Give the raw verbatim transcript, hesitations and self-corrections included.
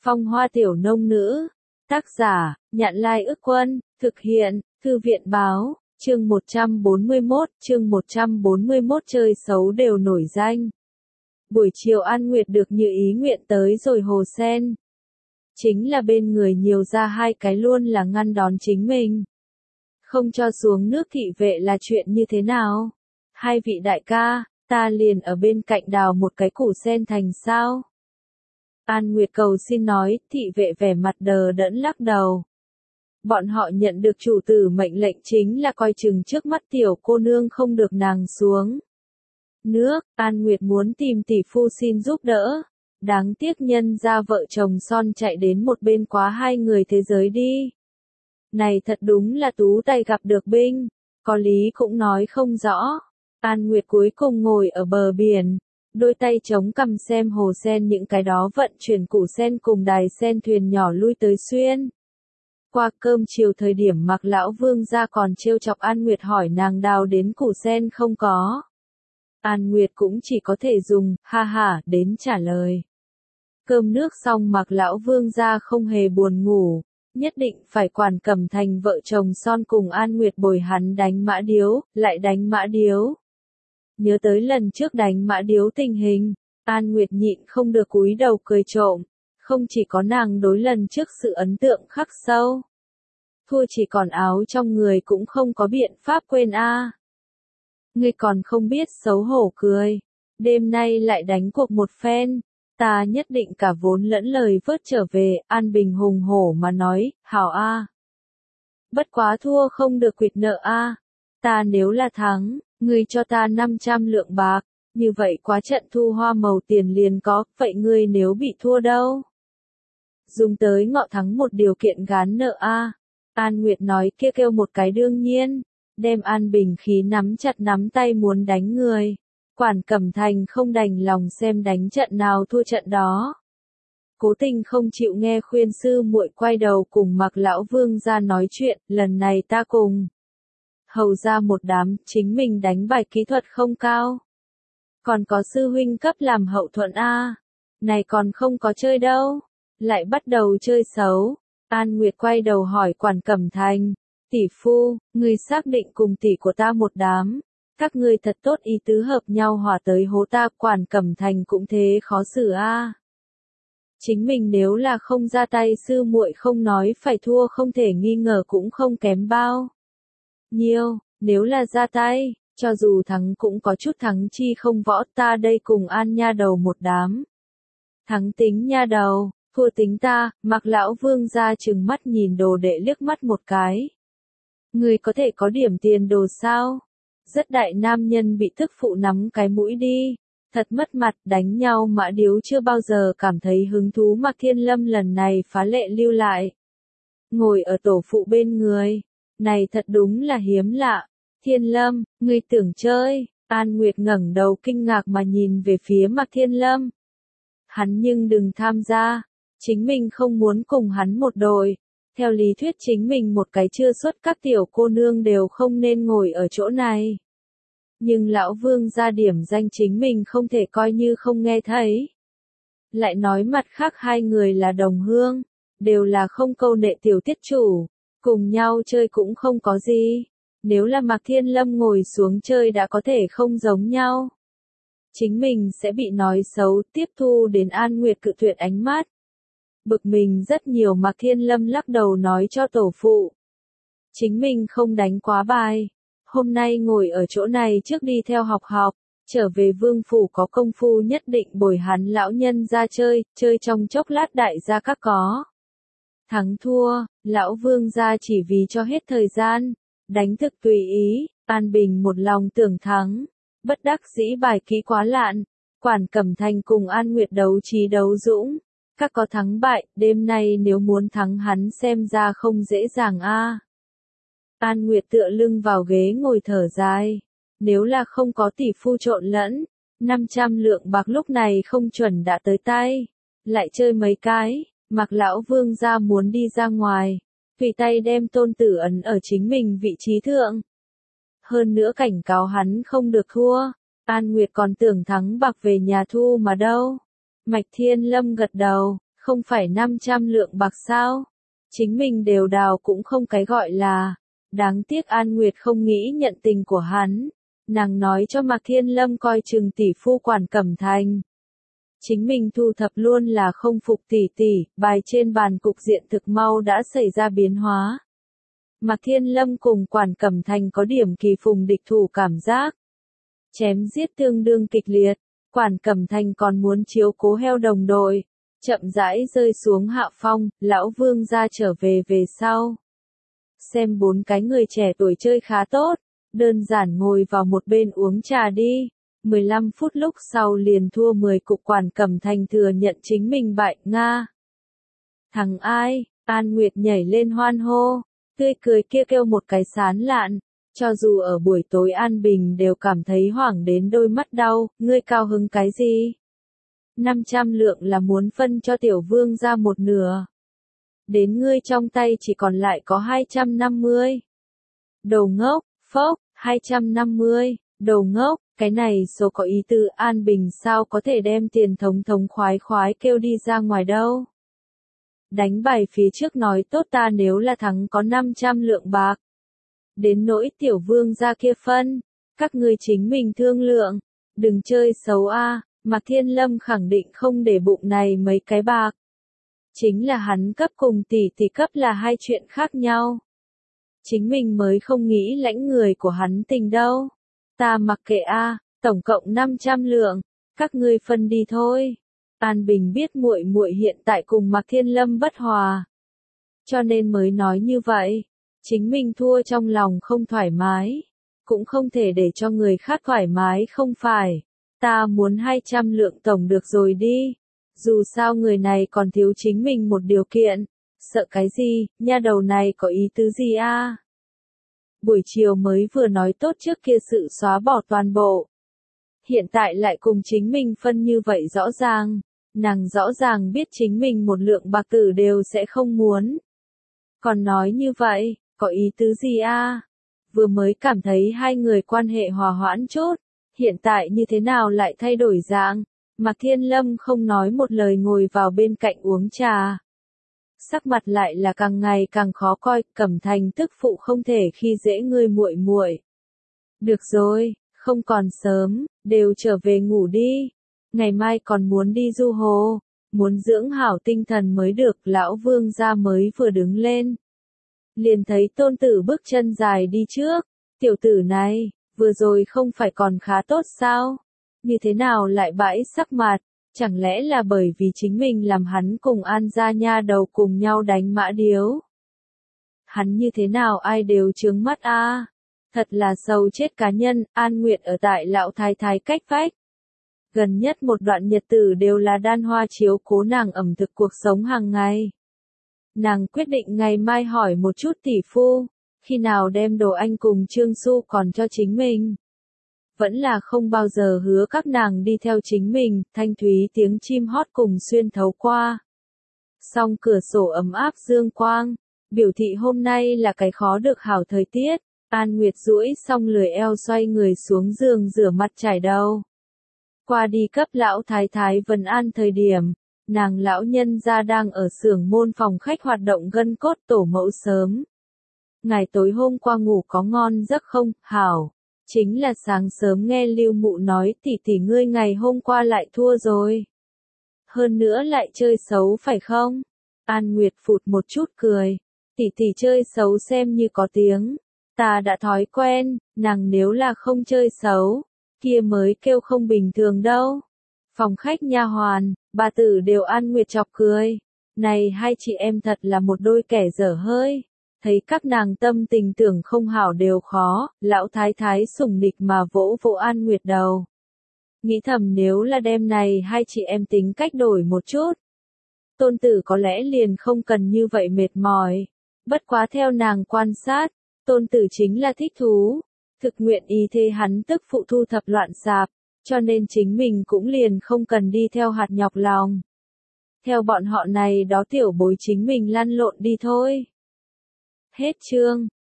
Phong hoa tiểu nông nữ. Tác giả, Nhạn Lai Ức Quân, thực hiện, Thư viện báo, chương một trăm bốn mươi mốt, chương một trăm bốn mươi mốt chơi xấu đều nổi danh. Buổi chiều An Nguyệt được như ý nguyện tới rồi Hồ Sen. Chính là bên người nhiều ra hai cái luôn là ngăn đón chính mình. Không cho xuống nước thị vệ là chuyện như thế nào? Hai vị đại ca, ta liền ở bên cạnh đào một cái củ sen thành sao? An Nguyệt cầu xin nói, thị vệ vẻ mặt đờ đẫn lắc đầu. Bọn họ nhận được chủ tử mệnh lệnh chính là coi chừng trước mắt tiểu cô nương không được nàng xuống nước. An Nguyệt muốn tìm tỷ phu xin giúp đỡ. Đáng tiếc nhân ra vợ chồng son chạy đến một bên quá hai người thế giới đi. Này thật đúng là tú tay gặp được binh. Có lý cũng nói không rõ. An Nguyệt cuối cùng ngồi ở bờ biển. Đôi tay chống cầm xem hồ sen những cái đó vận chuyển củ sen cùng đài sen thuyền nhỏ lui tới xuyên. Qua cơm chiều thời điểm Mạc lão vương ra còn trêu chọc An Nguyệt hỏi nàng đào đến củ sen không có. An Nguyệt cũng chỉ có thể dùng, ha ha, đến trả lời. Cơm nước xong Mạc lão vương ra không hề buồn ngủ, nhất định phải quản Cẩm Thành vợ chồng son cùng An Nguyệt bồi hắn đánh mã điếu, lại đánh mã điếu. Nhớ tới lần trước đánh mã điếu tình hình, An Nguyệt nhịn không được cúi đầu cười trộm, không chỉ có nàng đối lần trước sự ấn tượng khắc sâu. Thua chỉ còn áo trong người cũng không có biện pháp quên a. À. Ngươi còn không biết xấu hổ cười, đêm nay lại đánh cuộc một phen, ta nhất định cả vốn lẫn lời vớt trở về. An Bình hùng hổ mà nói, hảo a. À. Bất quá thua không được quỵt nợ a. À. Ta nếu là thắng, ngươi cho ta năm trăm lượng bạc, như vậy quá trận thu hoa màu tiền liền có, vậy ngươi nếu bị thua đâu? Dùng tới ngọ thắng một điều kiện gán nợ a. À. An Nguyệt nói kia kêu một cái đương nhiên, đem An Bình khí nắm chặt nắm tay muốn đánh người. Quản Cẩm Thành không đành lòng xem đánh trận nào thua trận đó. Cố tình không chịu nghe khuyên sư muội quay đầu cùng Mạc lão vương ra nói chuyện, lần này ta cùng hầu ra một đám, chính mình đánh bài kỹ thuật không cao. Còn có sư huynh cấp làm hậu thuẫn a. Này còn không có chơi đâu, lại bắt đầu chơi xấu. An Nguyệt quay đầu hỏi Quản Cẩm Thành, tỷ phu, ngươi xác định cùng tỷ của ta một đám, các ngươi thật tốt ý tứ hợp nhau hòa tới hố ta. Quản Cẩm Thành cũng thế khó xử a. À. Chính mình nếu là không ra tay sư muội không nói phải thua không thể nghi ngờ cũng không kém bao nhiêu, nếu là ra tay, cho dù thắng cũng có chút thắng chi không võ. Ta đây cùng An nha đầu một đám. Thắng tính nha đầu, thua tính ta. Mạc lão vương ra trừng mắt nhìn đồ đệ liếc mắt một cái. Người có thể có điểm tiền đồ sao? Rất đại nam nhân bị thức phụ nắm cái mũi đi. Thật mất mặt, đánh nhau mã điếu chưa bao giờ cảm thấy hứng thú. Mạc Thiên Lâm lần này phá lệ lưu lại. Ngồi ở tổ phụ bên người. Này thật đúng là hiếm lạ. Thiên Lâm, ngươi tưởng chơi? An Nguyệt ngẩng đầu kinh ngạc mà nhìn về phía Mạc Thiên Lâm. Hắn nhưng đừng tham gia. Chính mình không muốn cùng hắn một đội. Theo lý thuyết chính mình một cái chưa xuất các tiểu cô nương đều không nên ngồi ở chỗ này. Nhưng lão vương ra điểm danh chính mình không thể coi như không nghe thấy. Lại nói mặt khác hai người là đồng hương, đều là không câu nệ tiểu tiết chủ, cùng nhau chơi cũng không có gì. Nếu là Mạc Thiên Lâm ngồi xuống chơi đã có thể không giống nhau. Chính mình sẽ bị nói xấu. Tiếp thu đến An Nguyệt cự tuyệt ánh mắt. Bực mình rất nhiều. Mạc Thiên Lâm lắc đầu nói cho tổ phụ. Chính mình không đánh quá bài. Hôm nay ngồi ở chỗ này trước đi theo học học. Trở về vương phủ có công phu nhất định bồi hắn lão nhân ra chơi. Chơi trong chốc lát đại gia các có. Thắng thua, lão vương ra chỉ vì cho hết thời gian. Đánh thực tùy ý. An Bình một lòng tưởng thắng. Bất đắc dĩ bài kỹ quá lạn. Quản Cẩm Thành cùng An Nguyệt đấu trí đấu dũng. Các có thắng bại, đêm nay nếu muốn thắng hắn xem ra không dễ dàng a. À. An Nguyệt tựa lưng vào ghế ngồi thở dài. Nếu là không có tỷ phu trộn lẫn, năm trăm lượng bạc lúc này không chuẩn đã tới tay. Lại chơi mấy cái, Mạc lão vương ra muốn đi ra ngoài. Tùy tay đem tôn tử ấn ở chính mình vị trí thượng. Hơn nữa cảnh cáo hắn không được thua. An Nguyệt còn tưởng thắng bạc về nhà thu mà đâu. Mạch Thiên Lâm gật đầu, không phải năm trăm lượng bạc sao? Chính mình đều đào cũng không cái gọi là. Đáng tiếc An Nguyệt không nghĩ nhận tình của hắn. Nàng nói cho Mạc Thiên Lâm coi chừng tỷ phu Quản Cẩm Thành. Chính mình thu thập luôn là không phục tỷ tỷ, bài trên bàn cục diện thực mau đã xảy ra biến hóa. Mạc Thiên Lâm cùng Quản Cẩm Thành có điểm kỳ phùng địch thủ cảm giác. Chém giết tương đương kịch liệt, Quản Cẩm Thành còn muốn chiếu cố heo đồng đội, chậm rãi rơi xuống hạ phong, lão Vương gia trở về về sau. Xem bốn cái người trẻ tuổi chơi khá tốt, đơn giản ngồi vào một bên uống trà đi. mười lăm phút lúc sau liền thua mười cục. Quản Cẩm Thành thừa nhận chính mình bại, Nga. Thằng ai? An Nguyệt nhảy lên hoan hô, tươi cười kia kêu một cái sán lạn, cho dù ở buổi tối An Bình đều cảm thấy hoảng đến đôi mắt đau, ngươi cao hứng cái gì? năm trăm lượng là muốn phân cho tiểu vương ra một nửa. Đến ngươi trong tay chỉ còn lại có hai trăm năm mươi. Đầu ngốc, phốc, hai trăm năm mươi, đầu ngốc, cái này số có ý tư. An Bình sao có thể đem tiền thống thống khoái khoái kêu đi ra ngoài đâu. Đánh bài phía trước nói tốt ta nếu là thắng có năm trăm lượng bạc. Đến nỗi tiểu vương ra kia phân, các ngươi chính mình thương lượng, đừng chơi xấu a. Mạc Thiên Lâm khẳng định không để bụng này mấy cái bạc. Chính là hắn cấp cùng tỷ tỷ cấp là hai chuyện khác nhau. Chính mình mới không nghĩ lãnh người của hắn tình đâu. Ta mặc kệ a, tổng cộng năm trăm lượng, các ngươi phân đi thôi. An Bình biết muội muội hiện tại cùng Mạc Thiên Lâm bất hòa, cho nên mới nói như vậy. Chính mình thua trong lòng không thoải mái, cũng không thể để cho người khác thoải mái không phải. Ta muốn hai trăm lượng tổng được rồi đi. Dù sao người này còn thiếu chính mình một điều kiện. Sợ cái gì, nha đầu này có ý tứ gì a? Buổi chiều mới vừa nói tốt trước kia sự xóa bỏ toàn bộ. Hiện tại lại cùng chính mình phân như vậy rõ ràng. Nàng rõ ràng biết chính mình một lượng bạc tử đều sẽ không muốn. Còn nói như vậy, có ý tứ gì a? Vừa mới cảm thấy hai người quan hệ hòa hoãn chút. Hiện tại như thế nào lại thay đổi dạng? Mạc Thiên Lâm không nói một lời ngồi vào bên cạnh uống trà. Sắc mặt lại là càng ngày càng khó coi, Cẩm Thành tức phụ không thể khi dễ ngươi muội muội. Được rồi, không còn sớm, đều trở về ngủ đi. Ngày mai còn muốn đi du hồ, muốn dưỡng hảo tinh thần mới được. Lão Vương gia mới vừa đứng lên, liền thấy tôn tử bước chân dài đi trước. Tiểu tử này, vừa rồi không phải còn khá tốt sao? Như thế nào lại bãi sắc mặt? Chẳng lẽ là bởi vì chính mình làm hắn cùng An gia nha đầu cùng nhau đánh mã điếu? Hắn như thế nào ai đều chướng mắt a. À? Thật là sầu chết cá nhân. An Nguyệt ở tại lão thái thái cách vách. Gần nhất một đoạn nhật tử đều là Đan Hoa chiếu cố nàng ẩm thực cuộc sống hàng ngày. Nàng quyết định ngày mai hỏi một chút tỷ phu, khi nào đem đồ anh cùng Trương Xu còn cho chính mình. Vẫn là không bao giờ hứa các nàng đi theo chính mình. Thanh thúy tiếng chim hót cùng xuyên thấu qua. Song cửa sổ ấm áp dương quang, biểu thị hôm nay là cái khó được hảo thời tiết. An Nguyệt duỗi xong lười eo xoay người xuống giường rửa mặt chải đầu. Qua đi cấp lão thái thái Vân An thời điểm, nàng lão nhân gia đang ở xưởng môn phòng khách hoạt động gân cốt tổ mẫu sớm. Ngày tối hôm qua ngủ có ngon giấc không? Hảo. Chính là sáng sớm nghe Lưu Mụ nói tỷ tỷ ngươi ngày hôm qua lại thua rồi. Hơn nữa lại chơi xấu phải không? An Nguyệt phụt một chút cười. Tỷ tỷ chơi xấu xem như có tiếng. Ta đã thói quen, nàng nếu là không chơi xấu, kia mới kêu không bình thường đâu. Phòng khách nha hoàn, bà tử đều An Nguyệt chọc cười. Này hai chị em thật là một đôi kẻ dở hơi. Thấy các nàng tâm tình tưởng không hảo đều khó, lão thái thái sủng nịch mà vỗ vỗ An Nguyệt đầu. Nghĩ thầm nếu là đêm này hai chị em tính cách đổi một chút. Tôn tử có lẽ liền không cần như vậy mệt mỏi. Bất quá theo nàng quan sát, tôn tử chính là thích thú. Thực nguyện ý thế hắn tức phụ thu thập loạn sạp, cho nên chính mình cũng liền không cần đi theo hạt nhọc lòng. Theo bọn họ này đó tiểu bối chính mình lăn lộn đi thôi. Hết chương.